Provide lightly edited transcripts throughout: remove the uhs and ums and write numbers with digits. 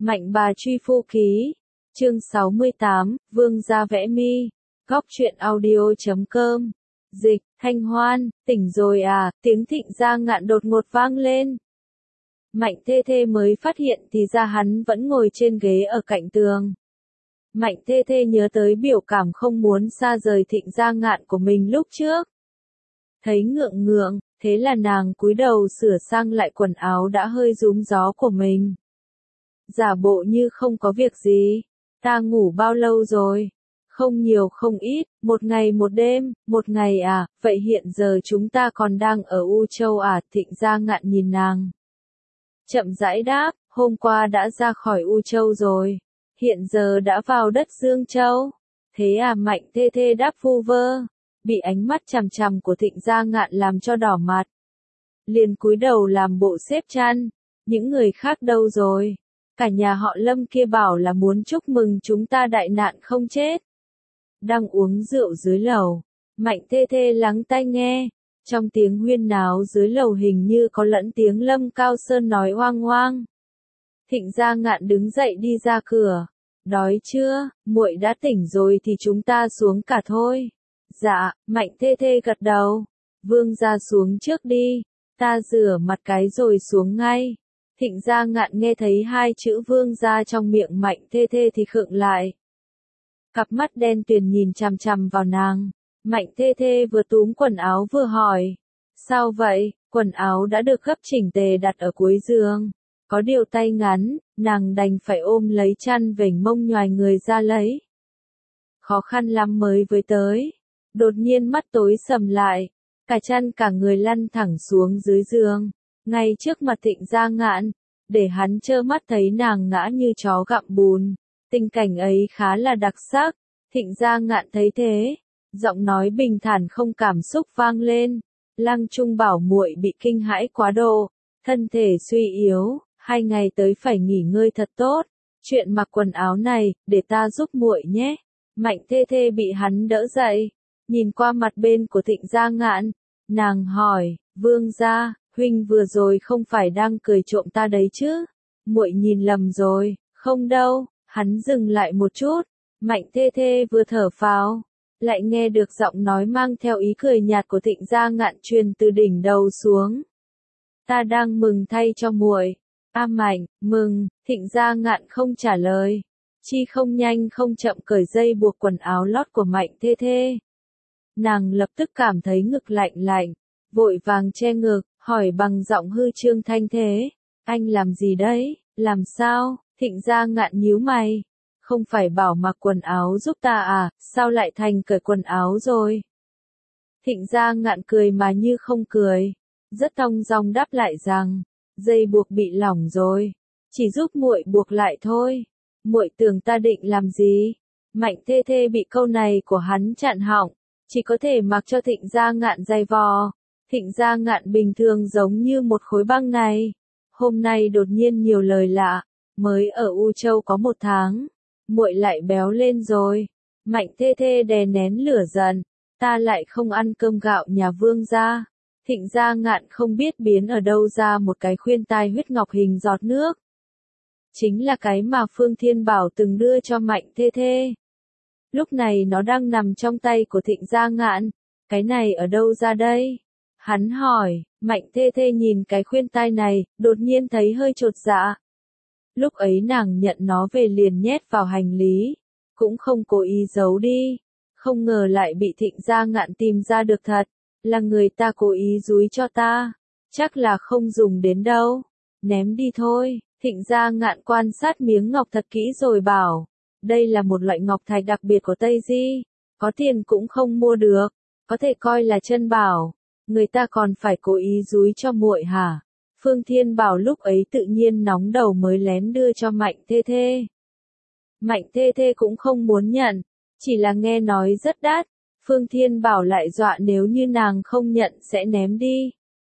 Mạnh bà truy phu ký. Chương 68, Vương gia vẽ mi. Góc truyện audio.com. Dịch, Thanh Hoan, tỉnh rồi à, tiếng Thịnh Gia Ngạn đột ngột vang lên. Mạnh Thê Thê mới phát hiện thì ra hắn vẫn ngồi trên ghế ở cạnh tường. Mạnh Thê Thê nhớ tới biểu cảm không muốn xa rời Thịnh Gia Ngạn của mình lúc trước. Thấy ngượng ngượng, thế là nàng cúi đầu sửa sang lại quần áo đã hơi rúm gió của mình. Giả bộ như không có việc gì. Ta ngủ bao lâu rồi? Không nhiều không ít, 1 ngày 1 đêm, 1 ngày à, vậy hiện giờ chúng ta còn đang ở U Châu à? Thịnh Gia Ngạn nhìn nàng. Chậm rãi đáp, hôm qua đã ra khỏi U Châu rồi. Hiện giờ đã vào đất Dương Châu. Thế à? Mạnh Thê Thê đáp vu vơ. Bị ánh mắt chằm chằm của Thịnh Gia Ngạn làm cho đỏ mặt. Liền cúi đầu làm bộ xếp chăn. Những người khác đâu rồi? Cả nhà họ Lâm kia bảo là muốn chúc mừng chúng ta đại nạn không chết. Đang uống rượu dưới lầu. Mạnh Thê Thê lắng tai nghe. Trong tiếng huyên náo dưới lầu hình như có lẫn tiếng Lâm Cao Sơn nói oang oang. Thịnh Gia Ngạn đứng dậy đi ra cửa. Đói chưa? Muội đã tỉnh rồi thì chúng ta xuống cả thôi. Dạ, Mạnh Thê Thê gật đầu. Vương gia xuống trước đi. Ta rửa mặt cái rồi xuống ngay. Thịnh Gia Ngạn nghe thấy 2 chữ vương gia trong miệng Mạnh Thê Thê thì khựng lại. Cặp mắt đen tuyền nhìn chằm chằm vào nàng. Mạnh Thê Thê vừa túm quần áo vừa hỏi. Sao vậy? Quần áo đã được gấp chỉnh tề đặt ở cuối giường. Có điều tay ngắn, nàng đành phải ôm lấy chăn vểnh mông nhoài người ra lấy. Khó khăn lắm mới với tới. Đột nhiên mắt tối sầm lại. Cả chăn cả người lăn thẳng xuống dưới giường. Ngay trước mặt Thịnh Gia Ngạn, để hắn trơ mắt thấy nàng ngã như chó gặm bùn. Tình cảnh ấy khá là đặc sắc. Thịnh Gia Ngạn thấy thế, giọng nói bình thản không cảm xúc vang lên. Lăng Trung bảo muội bị kinh hãi quá độ, thân thể suy yếu, 2 ngày tới phải nghỉ ngơi thật tốt. Chuyện mặc quần áo này, để ta giúp muội nhé. Mạnh Thê Thê bị hắn đỡ dậy, nhìn qua mặt bên của Thịnh Gia Ngạn, nàng hỏi, vương gia, huynh vừa rồi không phải đang cười trộm ta đấy chứ? Muội nhìn lầm rồi, không đâu. Hắn dừng lại một chút, Mạnh Thê Thê vừa thở phào, lại nghe được giọng nói mang theo ý cười nhạt của Thịnh Gia Ngạn truyền từ đỉnh đầu xuống. Ta đang mừng thay cho muội. A Mạnh, mừng. Thịnh Gia Ngạn không trả lời, chi không nhanh không chậm cởi dây buộc quần áo lót của Mạnh Thê Thê. Nàng lập tức cảm thấy ngực lạnh lạnh, vội vàng che ngực, hỏi bằng giọng hư trương thanh thế. Anh làm gì đấy? Làm sao? Thịnh Gia Ngạn nhíu mày. Không phải bảo mặc quần áo giúp ta à, sao lại thành cởi quần áo rồi? Thịnh Gia Ngạn cười mà như không cười. Rất thong dong đáp lại rằng, dây buộc bị lỏng rồi. Chỉ giúp muội buộc lại thôi. Muội tưởng ta định làm gì? Mạnh Thê Thê bị câu này của hắn chặn họng. Chỉ có thể mặc cho Thịnh Gia Ngạn giày vò. Thịnh Gia Ngạn bình thường giống như một khối băng này. Hôm nay đột nhiên nhiều lời lạ. Mới ở U Châu có 1 tháng, muội lại béo lên rồi. Mạnh Thê Thê đè nén lửa giận, ta lại không ăn cơm gạo nhà vương gia. Thịnh Gia Ngạn không biết biến ở đâu ra một cái khuyên tai huyết ngọc hình giọt nước. Chính là cái mà Phương Thiên Bảo từng đưa cho Mạnh Thê Thê. Lúc này nó đang nằm trong tay của Thịnh Gia Ngạn. Cái này ở đâu ra đây? Hắn hỏi. Mạnh Thê Thê nhìn cái khuyên tai này, đột nhiên thấy hơi chột dạ. Lúc ấy nàng nhận nó về liền nhét vào hành lý, cũng không cố ý giấu đi. Không ngờ lại bị Thịnh Gia Ngạn tìm ra được thật, là người ta cố ý dúi cho ta. Chắc là không dùng đến đâu, ném đi thôi. Thịnh Gia Ngạn quan sát miếng ngọc thật kỹ rồi bảo, đây là một loại ngọc thạch đặc biệt của Tây Di, có tiền cũng không mua được, có thể coi là chân bảo. Người ta còn phải cố ý dúi cho muội hả? Phương Thiên Bảo lúc ấy tự nhiên nóng đầu mới lén đưa cho Mạnh Thê Thê. Mạnh Thê Thê cũng không muốn nhận, chỉ là nghe nói rất đắt. Phương Thiên Bảo lại dọa nếu như nàng không nhận sẽ ném đi.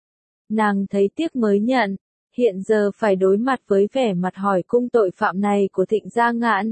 Nàng thấy tiếc mới nhận, hiện giờ phải đối mặt với vẻ mặt hỏi cung tội phạm này của Thịnh Gia Ngạn.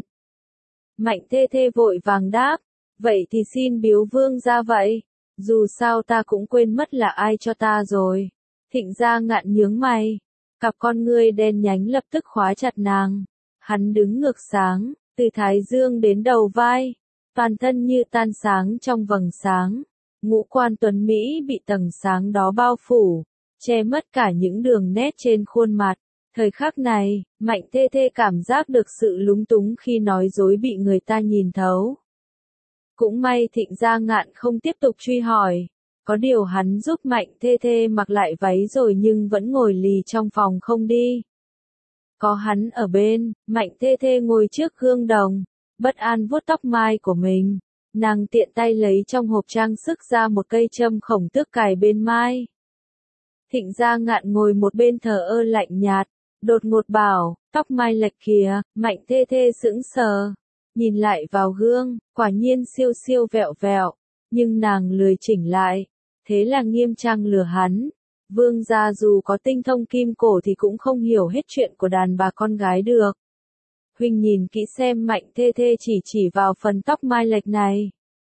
Mạnh Thê Thê vội vàng đáp, vậy thì xin biếu vương gia vậy, dù sao ta cũng quên mất là ai cho ta rồi. Thịnh Gia Ngạn nhướng mày, cặp con ngươi đen nhánh lập tức khóa chặt nàng. Hắn đứng ngược sáng, từ thái dương đến đầu vai, toàn thân như tan sáng trong vầng sáng. Ngũ quan tuấn Mỹ bị tầng sáng đó bao phủ, che mất cả những đường nét trên khuôn mặt. Thời khắc này, Mạnh Thê Thê cảm giác được sự lúng túng khi nói dối bị người ta nhìn thấu. Cũng may Thịnh Gia Ngạn không tiếp tục truy hỏi. Có điều hắn giúp Mạnh Thê Thê mặc lại váy rồi nhưng vẫn ngồi lì trong phòng không đi. Có hắn ở bên, Mạnh Thê Thê ngồi trước gương đồng, bất an vuốt tóc mai của mình. Nàng tiện tay lấy trong hộp trang sức ra một cây châm khổng tước cài bên mai. Thịnh Gia Ngạn ngồi một bên thờ ơ lạnh nhạt, đột ngột bảo, tóc mai lệch kìa. Mạnh Thê Thê sững sờ, nhìn lại vào gương, quả nhiên siêu siêu vẹo vẹo, nhưng nàng lười chỉnh lại, thế là nghiêm trang lừa hắn. Vương gia dù có tinh thông kim cổ thì cũng không hiểu hết chuyện của đàn bà con gái được. Huynh nhìn kỹ xem. Mạnh Thê Thê chỉ vào phần tóc mai lệch này.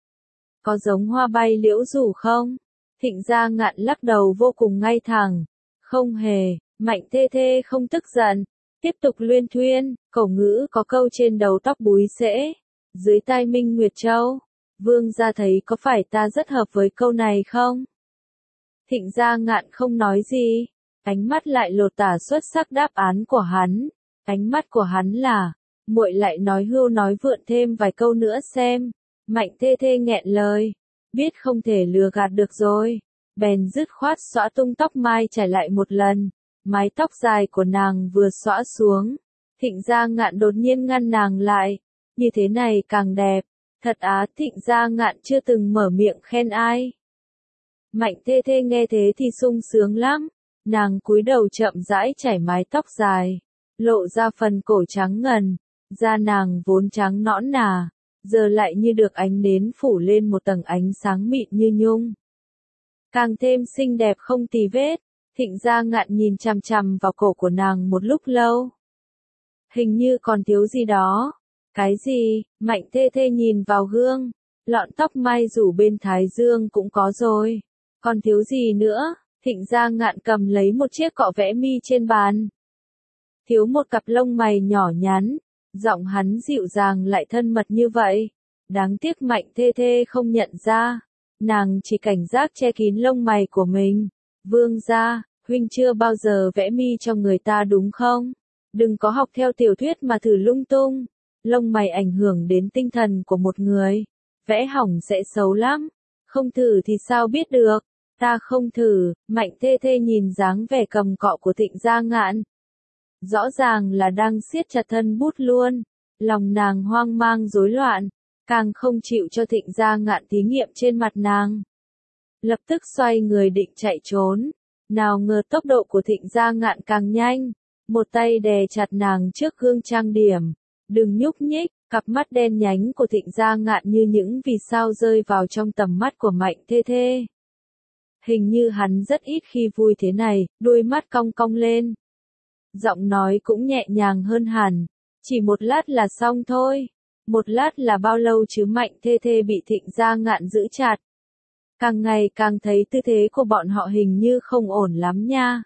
Có giống hoa bay liễu rủ không? Thịnh Gia Ngạn lắc đầu vô cùng ngay thẳng. Không hề. Mạnh Thê Thê không tức giận, tiếp tục luyên thuyên, cổ ngữ có câu trên đầu tóc búi rễ, dưới tai Minh Nguyệt Châu. Vương gia thấy có phải ta rất hợp với câu này không? Thịnh Gia Ngạn không nói gì, ánh mắt lại lột tả xuất sắc đáp án của hắn. Ánh mắt của hắn là, muội lại nói hưu nói vượn thêm vài câu nữa xem. Mạnh Thê Thê nghẹn lời, biết không thể lừa gạt được rồi, bèn dứt khoát xõa tung tóc mai trải lại một lần. Mái tóc dài của nàng vừa xõa xuống, Thịnh Gia Ngạn đột nhiên ngăn nàng lại. Như thế này càng đẹp. Thật á? Thịnh Gia Ngạn chưa từng mở miệng khen ai. Mạnh Thê Thê nghe thế thì sung sướng lắm. Nàng cúi đầu chậm rãi chải mái tóc dài, lộ ra phần cổ trắng ngần. Da nàng vốn trắng nõn nà, giờ lại như được ánh nến phủ lên một tầng ánh sáng mịn như nhung. Càng thêm xinh đẹp không tì vết. Thịnh Gia Ngạn nhìn chằm chằm vào cổ của nàng một lúc lâu. Hình như còn thiếu gì đó. Cái gì? Mạnh Thê Thê nhìn vào gương. Lọn tóc mai rủ bên thái dương cũng có rồi. Còn thiếu gì nữa? Thịnh Gia Ngạn cầm lấy một chiếc cọ vẽ mi trên bàn. Thiếu một cặp lông mày nhỏ nhắn. Giọng hắn dịu dàng lại thân mật như vậy. Đáng tiếc Mạnh Thê Thê không nhận ra. Nàng chỉ cảnh giác che kín lông mày của mình. Vương gia, huynh chưa bao giờ vẽ mi cho người ta đúng không? Đừng có học theo tiểu thuyết mà thử lung tung. Lông mày ảnh hưởng đến tinh thần của một người. Vẽ hỏng sẽ xấu lắm. Không thử thì sao biết được. Ta không thử. Mạnh Thê Thê nhìn dáng vẻ cầm cọ của Thịnh Gia Ngạn. Rõ ràng là đang siết chặt thân bút luôn. Lòng nàng hoang mang rối loạn. Càng không chịu cho Thịnh Gia Ngạn thí nghiệm trên mặt nàng. Lập tức xoay người định chạy trốn. Nào ngờ tốc độ của Thịnh Gia Ngạn càng nhanh. Một tay đè chặt nàng trước gương trang điểm. Đừng nhúc nhích. Cặp mắt đen nhánh của Thịnh Gia Ngạn như những vì sao rơi vào trong tầm mắt của Mạnh Thê Thê. Hình như hắn rất ít khi vui thế này, đôi mắt cong cong lên. Giọng nói cũng nhẹ nhàng hơn hẳn. Chỉ một lát là xong thôi. Một lát là bao lâu chứ? Mạnh Thê Thê bị Thịnh Gia Ngạn giữ chặt. Càng ngày càng thấy tư thế của bọn họ hình như không ổn lắm nha.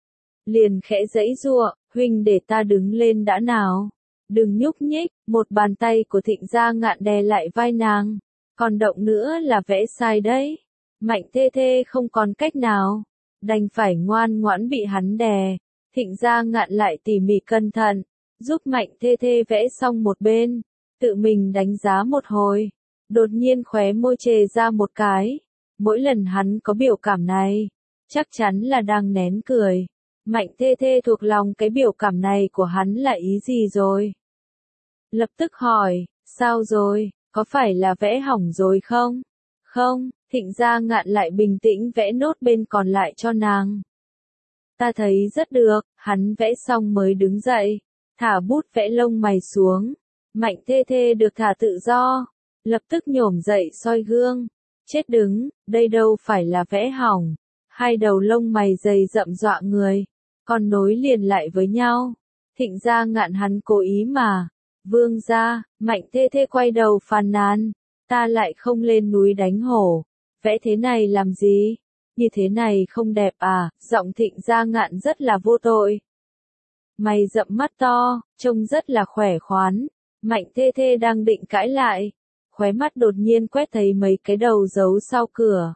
Liền khẽ giãy giụa, huynh để ta đứng lên đã nào. Đừng nhúc nhích. Một bàn tay của Thịnh Gia Ngạn đè lại vai nàng. Còn động nữa là vẽ sai đấy. Mạnh Thê Thê không còn cách nào. Đành phải ngoan ngoãn bị hắn đè. Thịnh Gia Ngạn lại tỉ mỉ cẩn thận. Giúp Mạnh Thê Thê vẽ xong một bên. Tự mình đánh giá một hồi. Đột nhiên khóe môi chề ra một cái. Mỗi lần hắn có biểu cảm này, chắc chắn là đang nén cười. Mạnh Thê Thê thuộc lòng cái biểu cảm này của hắn là ý gì rồi. Lập tức hỏi, sao rồi, có phải là vẽ hỏng rồi không? Không, Thịnh Gia Ngạn lại bình tĩnh vẽ nốt bên còn lại cho nàng. Ta thấy rất được. Hắn vẽ xong mới đứng dậy, thả bút vẽ lông mày xuống. Mạnh Thê Thê được thả tự do, lập tức nhổm dậy soi gương. Chết đứng, đây đâu phải là vẽ hỏng. Hai đầu lông mày dày rậm dọa người, còn nối liền lại với nhau. Thịnh Gia Ngạn hắn cố ý mà. Vương gia. Mạnh Thê Thê quay đầu phàn nàn. Ta lại không lên núi đánh hổ. Vẽ thế này làm gì? Như thế này không đẹp à? Giọng Thịnh Gia Ngạn rất là vô tội. mày rậm mắt to, trông rất là khỏe khoắn. Mạnh Thê Thê đang định cãi lại, khóe mắt đột nhiên quét thấy mấy cái đầu giấu sau cửa.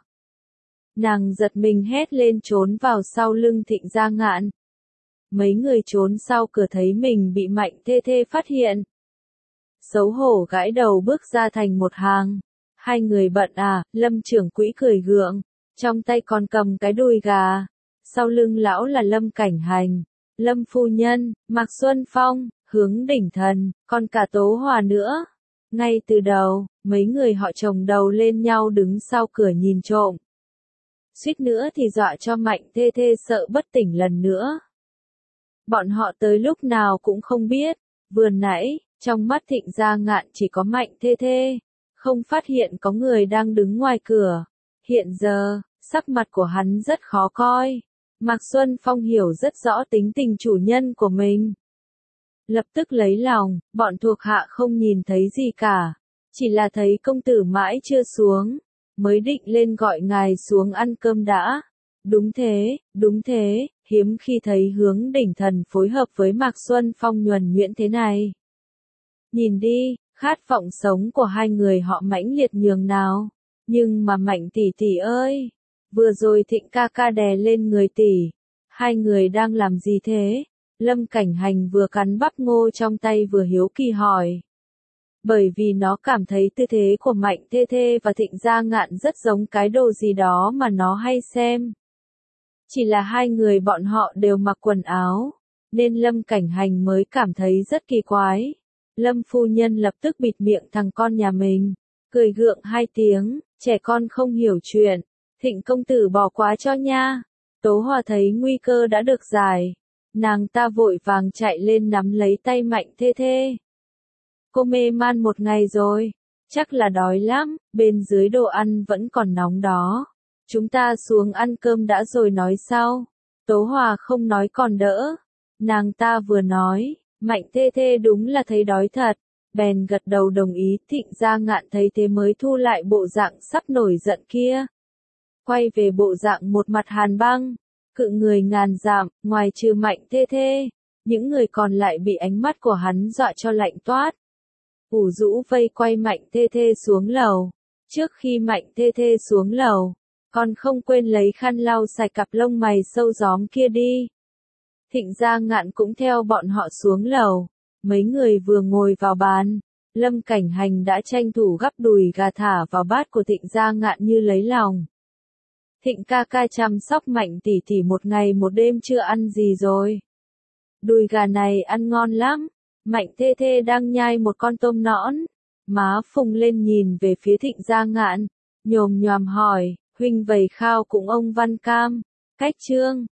Nàng giật mình hét lên trốn vào sau lưng Thịnh Gia Ngạn. Mấy người trốn sau cửa thấy mình bị Mạnh Thê Thê phát hiện. Xấu hổ gãi đầu bước ra thành một hàng. Hai người bận à, Lâm trưởng quỹ cười gượng, trong tay còn cầm cái đùi gà. Sau lưng lão là Lâm Cảnh Hành, Lâm phu nhân, Mạc Xuân Phong, Hướng Đỉnh Thần, còn cả Tố Hòa nữa. Ngay từ đầu, mấy người họ chồng đầu lên nhau đứng sau cửa nhìn trộm. Suýt nữa thì dọa cho Mạnh Thê Thê sợ bất tỉnh lần nữa. Bọn họ tới lúc nào cũng không biết, vừa nãy, trong mắt Thịnh Gia Ngạn chỉ có Mạnh Thê Thê, không phát hiện có người đang đứng ngoài cửa. Hiện giờ, sắc mặt của hắn rất khó coi. Mạc Xuân Phong hiểu rất rõ tính tình chủ nhân của mình. Lập tức lấy lòng, bọn thuộc hạ không nhìn thấy gì cả. Chỉ là thấy công tử mãi chưa xuống, mới định lên gọi ngài xuống ăn cơm đã. Đúng thế, hiếm khi thấy Hướng Đỉnh Thần phối hợp với Mạc Xuân Phong nhuần nhuyễn thế này. Nhìn đi, khát vọng sống của hai người họ mãnh liệt nhường nào. Nhưng mà Mạnh tỷ tỷ ơi, vừa rồi Thịnh ca ca đè lên người tỷ. Hai người đang làm gì thế? Lâm Cảnh Hành vừa cắn bắp ngô trong tay vừa hiếu kỳ hỏi. Bởi vì nó cảm thấy tư thế của Mạnh Thê Thê và Thịnh Gia Ngạn rất giống cái đồ gì đó mà nó hay xem. Chỉ là hai người bọn họ đều mặc quần áo, nên Lâm Cảnh Hành mới cảm thấy rất kỳ quái. Lâm phu nhân lập tức bịt miệng thằng con nhà mình, cười gượng hai tiếng, trẻ con không hiểu chuyện, Thịnh công tử bỏ qua cho nha. Tố Hòa thấy nguy cơ đã được giải, nàng ta vội vàng chạy lên nắm lấy tay Mạnh Thê Thê. Cô mê man một ngày rồi, chắc là đói lắm, bên dưới đồ ăn vẫn còn nóng đó. Chúng ta xuống ăn cơm đã rồi nói sau. Tố Hòa không nói còn đỡ. Nàng ta vừa nói, Mạnh Thê Thê đúng là thấy đói thật, bèn gật đầu đồng ý. Thịnh Gia Ngạn thấy thế mới thu lại bộ dạng sắp nổi giận kia. Quay về bộ dạng một mặt hàn băng, cự người ngàn dặm, ngoài trừ Mạnh Thê Thê, những người còn lại bị ánh mắt của hắn dọa cho lạnh toát. Ủ rũ vây quay Mạnh Thê Thê xuống lầu. Trước khi Mạnh Thê Thê xuống lầu, còn không quên lấy khăn lau sạch cặp lông mày sâu gióm kia đi. Thịnh Gia Ngạn cũng theo bọn họ xuống lầu. Mấy người vừa ngồi vào bàn, Lâm Cảnh Hành đã tranh thủ gắp đùi gà thả vào bát của Thịnh Gia Ngạn như lấy lòng. Thịnh ca ca chăm sóc Mạnh tỷ tỷ một ngày một đêm chưa ăn gì rồi. Đùi gà này ăn ngon lắm. Mạnh Thê Thê đang nhai một con tôm nõn. Má phồng lên nhìn về phía Thịnh Gia Ngạn, nhồm nhòm hỏi, huynh vầy khao cùng ông Văn Cam. Cách chương